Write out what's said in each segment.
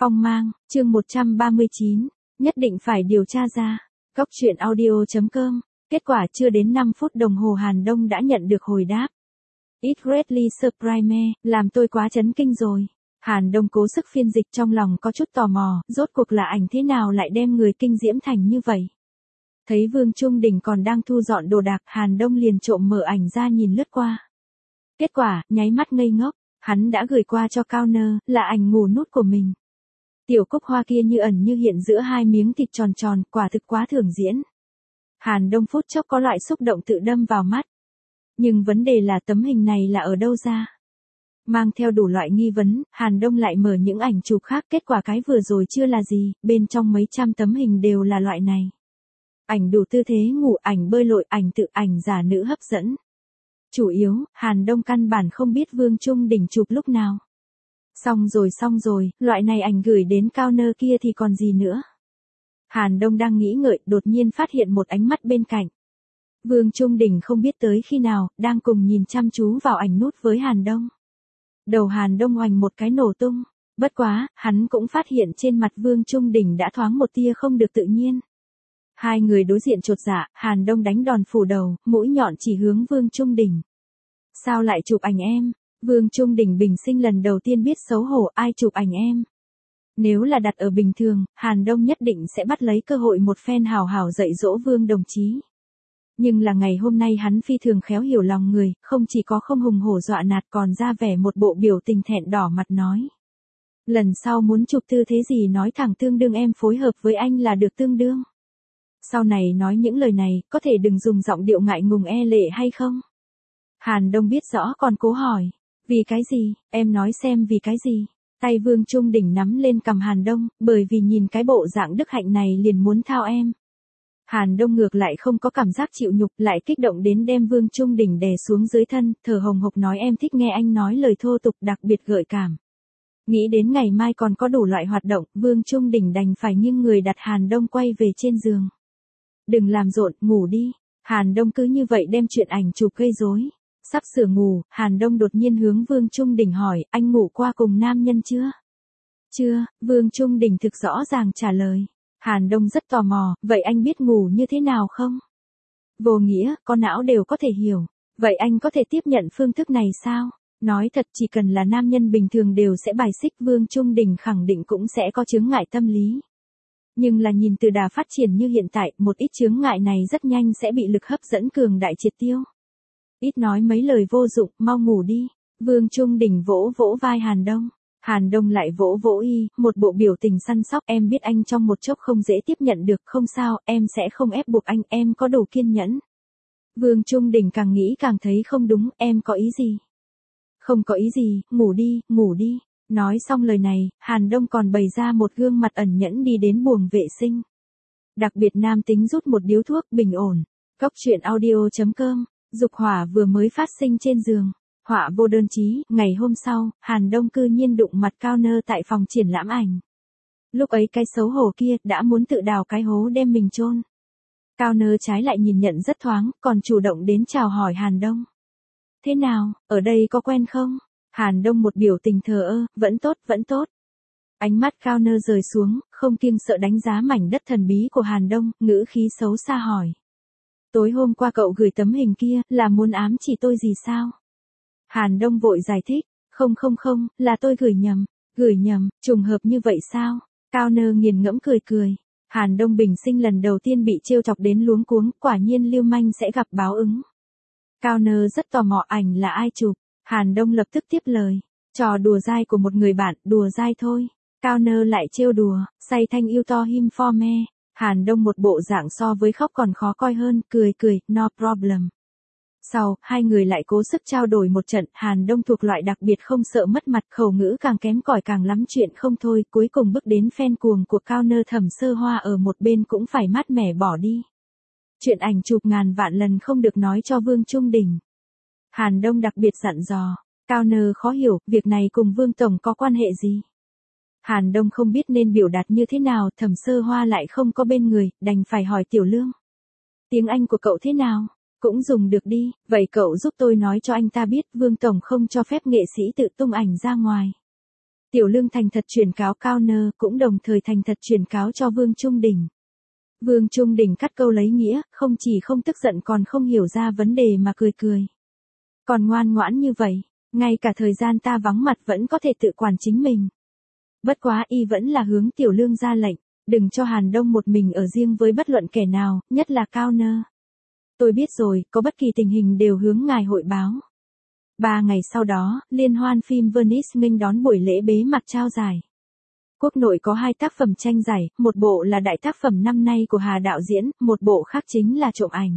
Phong mang, chương 139, nhất định phải điều tra ra. Góc truyện audio.com, kết quả chưa đến 5 phút đồng hồ Hàn Đông đã nhận được hồi đáp. It greatly surprised me, làm tôi quá chấn kinh rồi. Hàn Đông cố sức phiên dịch, trong lòng có chút tò mò, rốt cuộc là ảnh thế nào lại đem người kinh diễm thành như vậy. Thấy Vương Trung Đình còn đang thu dọn đồ đạc, Hàn Đông liền trộm mở ảnh ra nhìn lướt qua. Kết quả, nháy mắt ngây ngốc, hắn đã gửi qua cho Cao Nơ, là ảnh ngủ nút của mình. Tiểu cúc hoa kia như ẩn như hiện giữa hai miếng thịt tròn tròn, quả thực quá thường diễn. Hàn Đông phút chốc có loại xúc động tự đâm vào mắt. Nhưng vấn đề là tấm hình này là ở đâu ra? Mang theo đủ loại nghi vấn, Hàn Đông lại mở những ảnh chụp khác, kết quả cái vừa rồi chưa là gì, bên trong mấy trăm tấm hình đều là loại này. Ảnh đủ tư thế ngủ, ảnh bơi lội, ảnh tự, ảnh giả nữ hấp dẫn. Chủ yếu, Hàn Đông căn bản không biết Vương Trung Đình chụp lúc nào. Xong rồi, loại này ảnh gửi đến Cao Nơ kia thì còn gì nữa. Hàn Đông đang nghĩ ngợi, đột nhiên phát hiện một ánh mắt bên cạnh. Vương Trung Đình không biết tới khi nào, đang cùng nhìn chăm chú vào ảnh nút với Hàn Đông. Đầu Hàn Đông oành một cái nổ tung, bất quá, hắn cũng phát hiện trên mặt Vương Trung Đình đã thoáng một tia không được tự nhiên. Hai người đối diện chột dạ, Hàn Đông đánh đòn phủ đầu, mũi nhọn chỉ hướng Vương Trung Đình. Sao lại chụp ảnh em? Vương Trung Đình bình sinh lần đầu tiên biết xấu hổ, ai chụp ảnh em? Nếu là đặt ở bình thường, Hàn Đông nhất định sẽ bắt lấy cơ hội một phen hào hào dạy dỗ Vương đồng chí. Nhưng là ngày hôm nay hắn phi thường khéo hiểu lòng người, không chỉ có không hùng hổ dọa nạt còn ra vẻ một bộ biểu tình thẹn đỏ mặt nói. Lần sau muốn chụp tư thế gì nói thẳng tương đương em phối hợp với anh là được tương đương. Sau này nói những lời này, có thể đừng dùng giọng điệu ngại ngùng e lệ hay không? Hàn Đông biết rõ còn cố hỏi. Vì cái gì, em nói xem vì cái gì? Tay Vương Trung Đình nắm lên cằm Hàn Đông, bởi vì nhìn cái bộ dạng đức hạnh này liền muốn thao em. Hàn Đông ngược lại không có cảm giác chịu nhục, lại kích động đến đem Vương Trung Đình đè xuống dưới thân, thở hồng hộc nói em thích nghe anh nói lời thô tục đặc biệt gợi cảm. Nghĩ đến ngày mai còn có đủ loại hoạt động, Vương Trung Đình đành phải nghiêng người đặt Hàn Đông quay về trên giường. Đừng làm rộn, ngủ đi. Hàn Đông cứ như vậy đem chuyện ảnh chụp gây rối. Sắp sửa ngủ, Hàn Đông đột nhiên hướng Vương Trung Đình hỏi, anh ngủ qua cùng nam nhân chưa? Chưa, Vương Trung Đình thực rõ ràng trả lời. Hàn Đông rất tò mò, vậy anh biết ngủ như thế nào không? Vô nghĩa, con não đều có thể hiểu. Vậy anh có thể tiếp nhận phương thức này sao? Nói thật chỉ cần là nam nhân bình thường đều sẽ bài xích, Vương Trung Đình khẳng định cũng sẽ có chướng ngại tâm lý. Nhưng là nhìn từ đà phát triển như hiện tại, một ít chướng ngại này rất nhanh sẽ bị lực hấp dẫn cường đại triệt tiêu. Ít nói mấy lời vô dụng, mau ngủ đi. Vương Trung Đình vỗ vỗ vai Hàn Đông. Hàn Đông lại vỗ vỗ y, một bộ biểu tình săn sóc. Em biết anh trong một chốc không dễ tiếp nhận được, không sao, em sẽ không ép buộc anh, em có đủ kiên nhẫn. Vương Trung Đình càng nghĩ càng thấy không đúng, em có ý gì? Không có ý gì, ngủ đi, ngủ đi. Nói xong lời này, Hàn Đông còn bày ra một gương mặt ẩn nhẫn đi đến buồng vệ sinh. Đặc biệt nam tính rút một điếu thuốc, bình ổn. Góc truyện audio.com. Dục hỏa vừa mới phát sinh trên giường. Họa vô đơn chí, ngày hôm sau, Hàn Đông cư nhiên đụng mặt Cao Nơ tại phòng triển lãm ảnh. Lúc ấy cái xấu hổ kia đã muốn tự đào cái hố đem mình chôn. Cao Nơ trái lại nhìn nhận rất thoáng, còn chủ động đến chào hỏi Hàn Đông. Thế nào, ở đây có quen không? Hàn Đông một biểu tình thờ ơ, vẫn tốt. Ánh mắt Cao Nơ rời xuống, không kiêng sợ đánh giá mảnh đất thần bí của Hàn Đông, ngữ khí xấu xa hỏi. Tối hôm qua cậu gửi tấm hình kia, là muốn ám chỉ tôi gì sao? Hàn Đông vội giải thích, không, là tôi gửi nhầm, trùng hợp như vậy sao? Cao Nơ nghiền ngẫm cười. Hàn Đông bình sinh lần đầu tiên bị trêu chọc đến luống cuống, quả nhiên lưu manh sẽ gặp báo ứng. Cao Nơ rất tò mò ảnh là ai chụp, Hàn Đông lập tức tiếp lời, trò đùa dai của một người bạn, đùa dai thôi. Cao Nơ lại trêu đùa, say thanh yêu to him for me. Hàn Đông một bộ dạng so với khóc còn khó coi hơn, cười, no problem. Sau, hai người lại cố sức trao đổi một trận, Hàn Đông thuộc loại đặc biệt không sợ mất mặt, khẩu ngữ càng kém cỏi càng lắm chuyện không thôi, cuối cùng bước đến fan cuồng của Cao Nơ Thẩm Sơ Hoa ở một bên cũng phải mát mẻ bỏ đi. Chuyện ảnh chụp ngàn vạn lần không được nói cho Vương Trung Đình. Hàn Đông đặc biệt dặn dò, Cao Nơ khó hiểu, việc này cùng Vương Tổng có quan hệ gì? Hàn Đông không biết nên biểu đạt như thế nào, Thẩm Sơ Hoa lại không có bên người, đành phải hỏi Tiểu Lương. Tiếng Anh của cậu thế nào? Cũng dùng được đi, vậy cậu giúp tôi nói cho anh ta biết Vương Tổng không cho phép nghệ sĩ tự tung ảnh ra ngoài. Tiểu Lương thành thật chuyển cáo Cao Nơ, cũng đồng thời thành thật chuyển cáo cho Vương Trung Đình. Vương Trung Đình cắt câu lấy nghĩa, không chỉ không tức giận còn không hiểu ra vấn đề mà cười cười. Còn ngoan ngoãn như vậy, ngay cả thời gian ta vắng mặt vẫn có thể tự quản chính mình. Bất quá y vẫn là hướng Tiểu Lương ra lệnh, đừng cho Hàn Đông một mình ở riêng với bất luận kẻ nào, nhất là Cao Nơ. Tôi biết rồi, có bất kỳ tình hình đều hướng ngài hội báo. 3 ngày sau đó, liên hoan phim Venice nghênh đón buổi lễ bế mạc trao giải. Quốc nội có 2 tác phẩm tranh giải, một bộ là đại tác phẩm năm nay của Hà đạo diễn, một bộ khác chính là Trộm ảnh.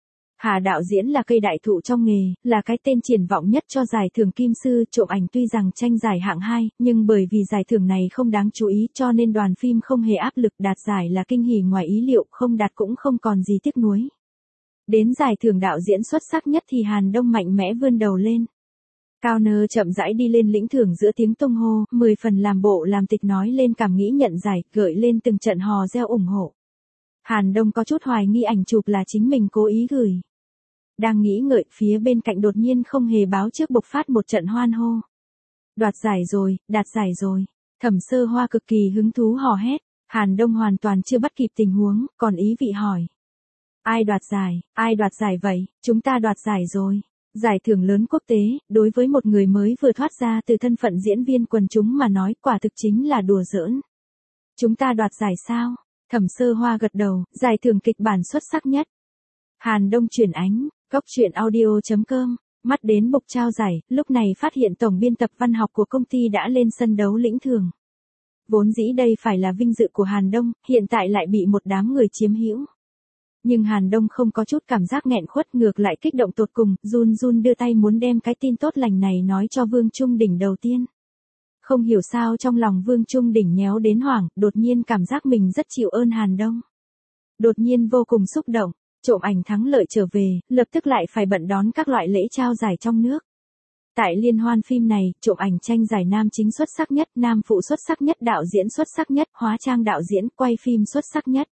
Hà đạo diễn là cây đại thụ trong nghề, là cái tên triển vọng nhất cho giải thưởng Kim Sư. Trộm ảnh tuy rằng tranh giải hạng 2, nhưng bởi vì giải thưởng này không đáng chú ý cho nên đoàn phim không hề áp lực, đạt giải là kinh hỉ ngoài ý liệu, không đạt cũng không còn gì tiếc nuối. Đến giải thưởng đạo diễn xuất sắc nhất thì Hàn Đông mạnh mẽ vươn đầu lên. Cao Nơ chậm rãi đi lên lĩnh thưởng giữa tiếng tung hô, 10 phần làm bộ làm tịch nói lên cảm nghĩ nhận giải, gợi lên từng trận hò reo ủng hộ. Hàn Đông có chút hoài nghi ảnh chụp là chính mình cố ý gửi. Đang nghĩ ngợi, phía bên cạnh đột nhiên không hề báo trước bộc phát một trận hoan hô. Đoạt giải rồi, đạt giải rồi. Thẩm Sơ Hoa cực kỳ hứng thú hò hét. Hàn Đông hoàn toàn chưa bắt kịp tình huống, còn ý vị hỏi. Ai đoạt giải vậy, chúng ta đoạt giải rồi. Giải thưởng lớn quốc tế, đối với một người mới vừa thoát ra từ thân phận diễn viên quần chúng mà nói quả thực chính là đùa giỡn. Chúng ta đoạt giải sao? Thẩm Sơ Hoa gật đầu, giải thưởng kịch bản xuất sắc nhất. Hàn Đông chuyển ánh, góc truyện audio.com, mắt đến bục trao giải, lúc này phát hiện tổng biên tập văn học của công ty đã lên sân đấu lĩnh thưởng. Vốn dĩ đây phải là vinh dự của Hàn Đông, hiện tại lại bị một đám người chiếm hữu. Nhưng Hàn Đông không có chút cảm giác nghẹn khuất, ngược lại kích động tột cùng, run run đưa tay muốn đem cái tin tốt lành này nói cho Vương Trung Đình đầu tiên. Không hiểu sao trong lòng Vương Trung Đình nhéo đến hoảng, đột nhiên cảm giác mình rất chịu ơn Hàn Đông. Đột nhiên vô cùng xúc động, Trộm ảnh thắng lợi trở về, lập tức lại phải bận đón các loại lễ trao giải trong nước. Tại liên hoan phim này, Trộm ảnh tranh giải nam chính xuất sắc nhất, nam phụ xuất sắc nhất, đạo diễn xuất sắc nhất, hóa trang đạo diễn, quay phim xuất sắc nhất.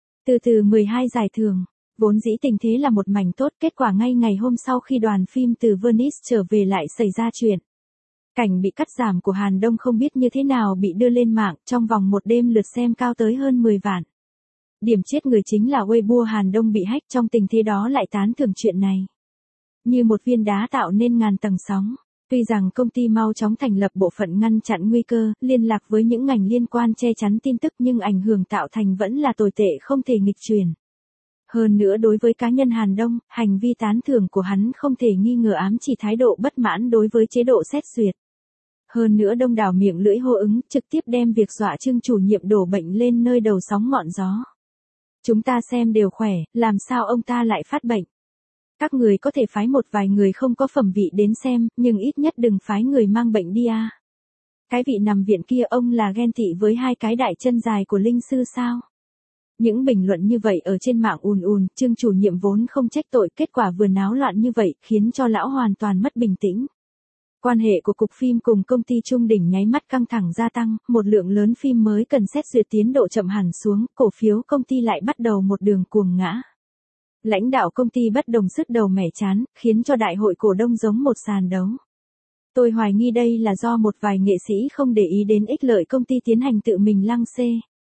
Từ 12 giải thưởng, vốn dĩ tình thế là một mảnh tốt, kết quả ngay ngày hôm sau khi đoàn phim từ Venice trở về lại xảy ra chuyện. Cảnh bị cắt giảm của Hàn Đông không biết như thế nào bị đưa lên mạng, trong vòng một đêm lượt xem cao tới hơn 10 vạn. Điểm chết người chính là Weibo Hàn Đông bị hack, trong tình thế đó lại tán thưởng chuyện này. Như một viên đá tạo nên ngàn tầng sóng. Tuy rằng công ty mau chóng thành lập bộ phận ngăn chặn nguy cơ, liên lạc với những ngành liên quan che chắn tin tức, nhưng ảnh hưởng tạo thành vẫn là tồi tệ không thể nghịch chuyển. Hơn nữa đối với cá nhân Hàn Đông, hành vi tán thưởng của hắn không thể nghi ngờ ám chỉ thái độ bất mãn đối với chế độ xét duyệt. Hơn nữa đông đảo miệng lưỡi hô ứng, trực tiếp đem việc dọa Trương chủ nhiệm đổ bệnh lên nơi đầu sóng ngọn gió. Chúng ta xem đều khỏe, làm sao ông ta lại phát bệnh? Các người có thể phái một vài người không có phẩm vị đến xem, nhưng ít nhất đừng phái người mang bệnh đi à. Cái vị nằm viện kia ông là ghen tị với 2 cái đại chân dài của linh sư sao? Những bình luận như vậy ở trên mạng ùn ùn, Trương chủ nhiệm vốn không trách tội, kết quả vừa náo loạn như vậy, khiến cho lão hoàn toàn mất bình tĩnh. Quan hệ của cục phim cùng công ty Trung Đỉnh nháy mắt căng thẳng gia tăng, một lượng lớn phim mới cần xét duyệt tiến độ chậm hẳn xuống, cổ phiếu công ty lại bắt đầu một đường cuồng ngã. Lãnh đạo công ty bất đồng sứt đầu mẻ chán, khiến cho đại hội cổ đông giống một sàn đấu. Tôi hoài nghi đây là do một vài nghệ sĩ không để ý đến ích lợi công ty tiến hành tự mình lăng xê.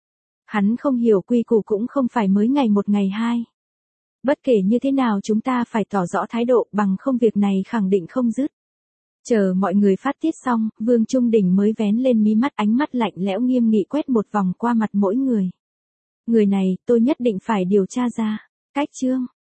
Hắn không hiểu quy củ cũng không phải mới ngày một ngày hai. Bất kể như thế nào chúng ta phải tỏ rõ thái độ, bằng không việc này khẳng định không dứt. Chờ mọi người phát tiết xong, Vương Trung Đình mới vén lên mí mắt, ánh mắt lạnh lẽo nghiêm nghị quét một vòng qua mặt mỗi người. Người này, tôi nhất định phải điều tra ra. Cách chương